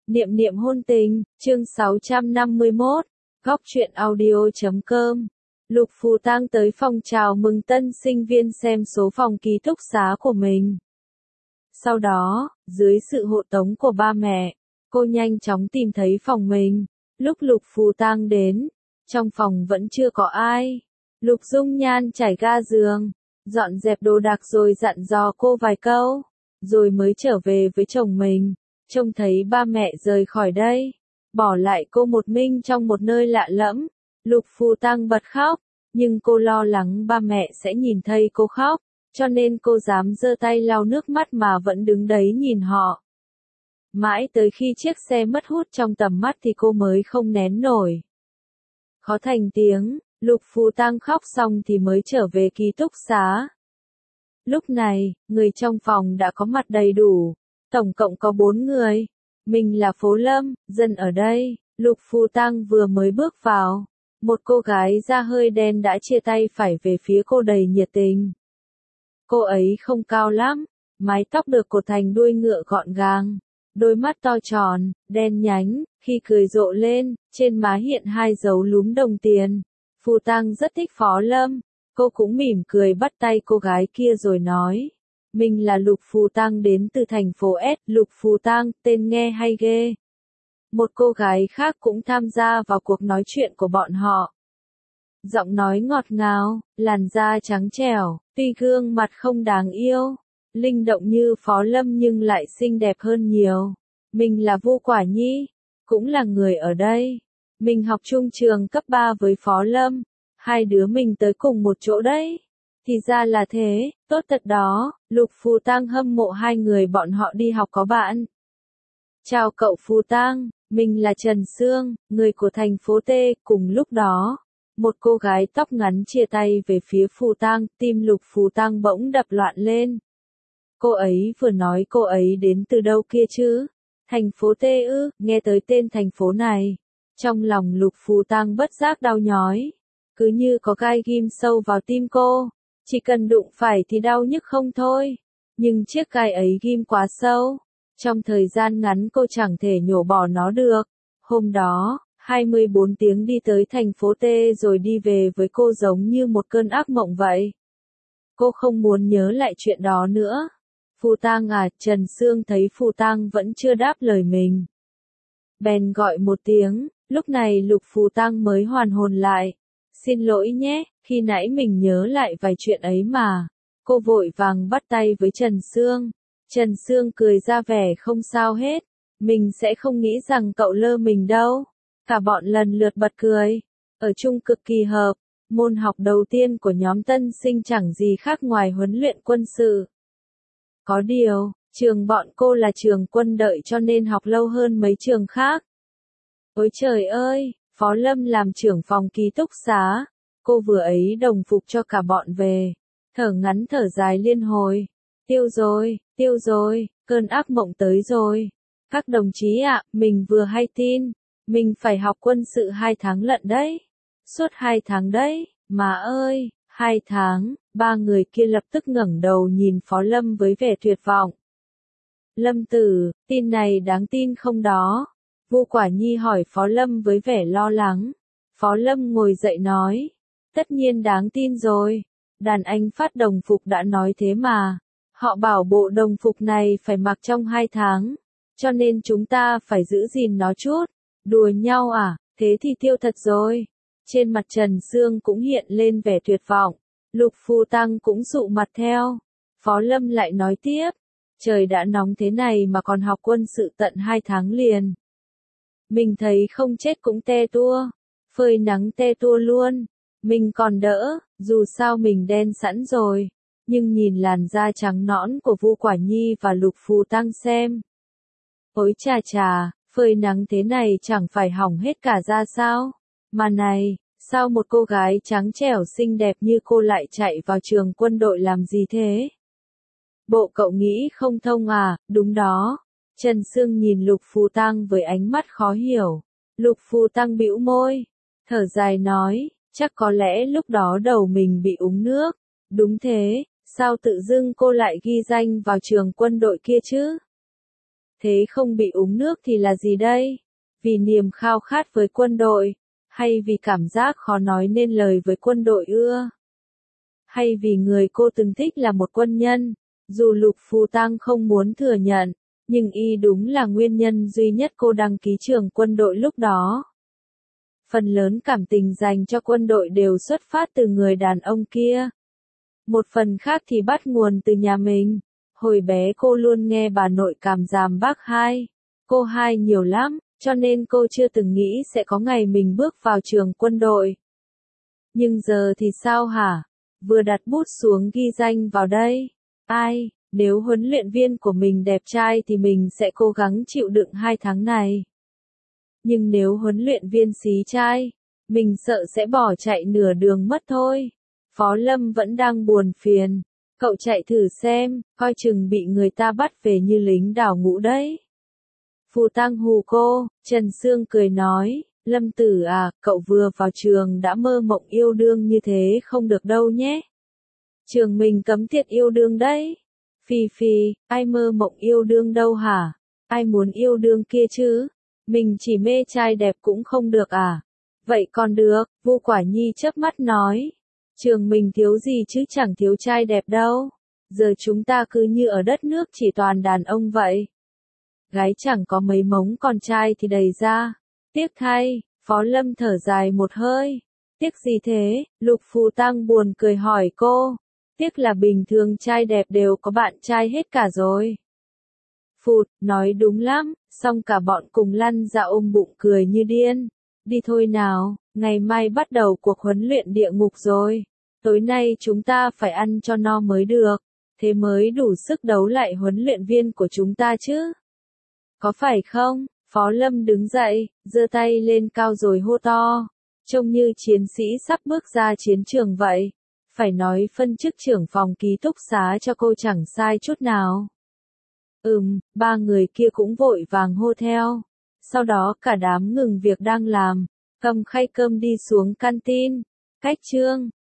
Niệm niệm hôn tình, chương 651, góc truyện audio.com. Lục Phù Tang tới phòng chào mừng tân sinh viên xem số phòng ký túc xá của mình. Sau đó, dưới sự hộ tống của ba mẹ, cô nhanh chóng tìm thấy phòng mình. Lúc Lục Phù Tang đến, trong phòng vẫn chưa có ai. Lục Dung Nhan trải ga giường, dọn dẹp đồ đạc rồi dặn dò cô vài câu, rồi mới trở về với chồng mình. Trông thấy ba mẹ rời khỏi đây, bỏ lại cô một mình trong một nơi lạ lẫm, Lục Phù Tang bật khóc, nhưng cô lo lắng ba mẹ sẽ nhìn thấy cô khóc, cho nên cô dám giơ tay lau nước mắt mà vẫn đứng đấy nhìn họ. Mãi tới khi chiếc xe mất hút trong tầm mắt thì cô mới không nén nổi. Khó thành tiếng, Lục Phù Tang khóc xong thì mới trở về ký túc xá. Lúc này, người trong phòng đã có mặt đầy đủ. Tổng cộng có 4 người. Mình là Phố Lâm, dân ở đây. Lục Phù Tang vừa mới bước vào. Một cô gái da hơi đen đã chia tay phải về phía cô đầy nhiệt tình. Cô ấy không cao lắm, mái tóc được cột thành đuôi ngựa gọn gàng. Đôi mắt to tròn, đen nhánh, khi cười rộ lên, trên má hiện 2 dấu lúm đồng tiền. Phù Tang rất thích Phó Lâm. Cô cũng mỉm cười bắt tay cô gái kia rồi nói. Mình là Lục Phù Tang đến từ thành phố S. Lục Phù Tang, tên nghe hay ghê. Một cô gái khác cũng tham gia vào cuộc nói chuyện của bọn họ. Giọng nói ngọt ngào, làn da trắng trẻo, tuy gương mặt không đáng yêu, linh động như Phó Lâm nhưng lại xinh đẹp hơn nhiều. Mình là Vu Quả Nhi, cũng là người ở đây. Mình học chung trường cấp 3 với Phó Lâm, hai đứa mình tới cùng một chỗ đấy. Thì ra là thế, tốt thật đó. Lục Phù Tang hâm mộ hai người bọn họ đi học có bạn. Chào cậu Phù Tang, mình là Trần Sương, người của thành phố T. Cùng lúc đó, một cô gái tóc ngắn chia tay về phía Phù Tang, tim Lục Phù Tang bỗng đập loạn lên. Cô ấy vừa nói cô ấy đến từ đâu kia chứ? Thành phố T ư? Nghe tới tên thành phố này, trong lòng Lục Phù Tang bất giác đau nhói, cứ như có gai ghim sâu vào tim cô. Chỉ cần đụng phải thì đau nhức không thôi. Nhưng chiếc gai ấy ghim quá sâu. Trong thời gian ngắn cô chẳng thể nhổ bỏ nó được. Hôm đó, 24 tiếng đi tới thành phố T rồi đi về với cô giống như một cơn ác mộng vậy. Cô không muốn nhớ lại chuyện đó nữa. Phù Tang à, Trần Sương thấy Phù Tang vẫn chưa đáp lời mình. Bèn gọi một tiếng, lúc này Lục Phù Tang mới hoàn hồn lại. Xin lỗi nhé, khi nãy mình nhớ lại vài chuyện ấy mà. Cô vội vàng bắt tay với Trần Sương. Trần Sương cười ra vẻ không sao hết. Mình sẽ không nghĩ rằng cậu lơ mình đâu. Cả bọn lần lượt bật cười. Ở chung cực kỳ hợp. Môn học đầu tiên của nhóm tân sinh chẳng gì khác ngoài huấn luyện quân sự. Có điều, trường bọn cô là trường quân đội cho nên học lâu hơn mấy trường khác. Ôi trời ơi! Phó Lâm làm trưởng phòng ký túc xá, cô vừa ấy đồng phục cho cả bọn về, thở ngắn thở dài liên hồi, tiêu rồi, cơn ác mộng tới rồi. Các đồng chí ạ, mình vừa hay tin, mình phải học quân sự 2 tháng lận đấy, suốt 2 tháng đấy, mà ơi, 2 tháng, 3 người kia lập tức ngẩng đầu nhìn Phó Lâm với vẻ tuyệt vọng. Lâm tử, tin này đáng tin không đó? Vu Quả Nhi hỏi Phó Lâm với vẻ lo lắng. Phó Lâm ngồi dậy nói. Tất nhiên đáng tin rồi. Đàn anh phát đồng phục đã nói thế mà. Họ bảo bộ đồng phục này phải mặc trong 2 tháng. Cho nên chúng ta phải giữ gìn nó chút. Đùa nhau à, thế thì tiêu thật rồi. Trên mặt Trần Sương cũng hiện lên vẻ tuyệt vọng. Lục Phù Tang cũng dụ mặt theo. Phó Lâm lại nói tiếp. Trời đã nóng thế này mà còn học quân sự tận 2 tháng liền. Mình thấy không chết cũng te tua, phơi nắng te tua luôn. Mình còn đỡ, dù sao mình đen sẵn rồi. Nhưng nhìn làn da trắng nõn của Vu Quả Nhi và Lục Phù Tang xem. Ôi chà chà, phơi nắng thế này chẳng phải hỏng hết cả da sao? Mà này, sao một cô gái trắng trẻo xinh đẹp như cô lại chạy vào trường quân đội làm gì thế? Bộ cậu nghĩ không thông à? Đúng đó. Trần Sương nhìn Lục Phù Tang với ánh mắt khó hiểu. Lục Phù Tang bĩu môi, thở dài nói, chắc có lẽ lúc đó đầu mình bị uống nước. Đúng thế, sao tự dưng cô lại ghi danh vào trường quân đội kia chứ? Thế không bị uống nước thì là gì đây? Vì niềm khao khát với quân đội, hay vì cảm giác khó nói nên lời với quân đội ưa? Hay vì người cô từng thích là một quân nhân? Dù Lục Phù Tang không muốn thừa nhận, nhưng y đúng là nguyên nhân duy nhất cô đăng ký trường quân đội lúc đó. Phần lớn cảm tình dành cho quân đội đều xuất phát từ người đàn ông kia. Một phần khác thì bắt nguồn từ nhà mình. Hồi bé cô luôn nghe bà nội cảm giảm bác hai. Cô hai nhiều lắm, cho nên cô chưa từng nghĩ sẽ có ngày mình bước vào trường quân đội. Nhưng giờ thì sao hả? Vừa đặt bút xuống ghi danh vào đây. Ai, nếu huấn luyện viên của mình đẹp trai thì mình sẽ cố gắng chịu đựng 2 tháng này. Nhưng nếu huấn luyện viên xí trai, mình sợ sẽ bỏ chạy nửa đường mất thôi. Phó Lâm vẫn đang buồn phiền. Cậu chạy thử xem, coi chừng bị người ta bắt về như lính đào ngũ đấy. Phù Tang hù cô, Trần Sương cười nói, Lâm Tử à, cậu vừa vào trường đã mơ mộng yêu đương như thế không được đâu nhé. Trường mình cấm tiệt yêu đương đấy. Phi Phi, ai mơ mộng yêu đương đâu hả? Ai muốn yêu đương kia chứ? Mình chỉ mê trai đẹp cũng không được à? Vậy còn được, Vu Quả Nhi chớp mắt nói. Trường mình thiếu gì chứ chẳng thiếu trai đẹp đâu. Giờ chúng ta cứ như ở đất nước chỉ toàn đàn ông vậy. Gái chẳng có mấy mống còn trai thì đầy ra. Tiếc thay, Phó Lâm thở dài một hơi. Tiếc gì thế? Lục Phù Tang buồn cười hỏi cô. Tiếc là bình thường trai đẹp đều có bạn trai hết cả rồi. Phụt, nói đúng lắm, xong cả bọn cùng lăn ra ôm bụng cười như điên. Đi thôi nào, ngày mai bắt đầu cuộc huấn luyện địa ngục rồi. Tối nay chúng ta phải ăn cho no mới được, thế mới đủ sức đấu lại huấn luyện viên của chúng ta chứ. Có phải không? Phó Lâm đứng dậy, giơ tay lên cao rồi hô to. Trông như chiến sĩ sắp bước ra chiến trường vậy. Phải nói phân chức trưởng phòng ký túc xá cho cô chẳng sai chút nào. Ba người kia cũng vội vàng hô theo. Sau đó cả đám ngừng việc đang làm, cầm khay cơm đi xuống canteen. Cách Trương,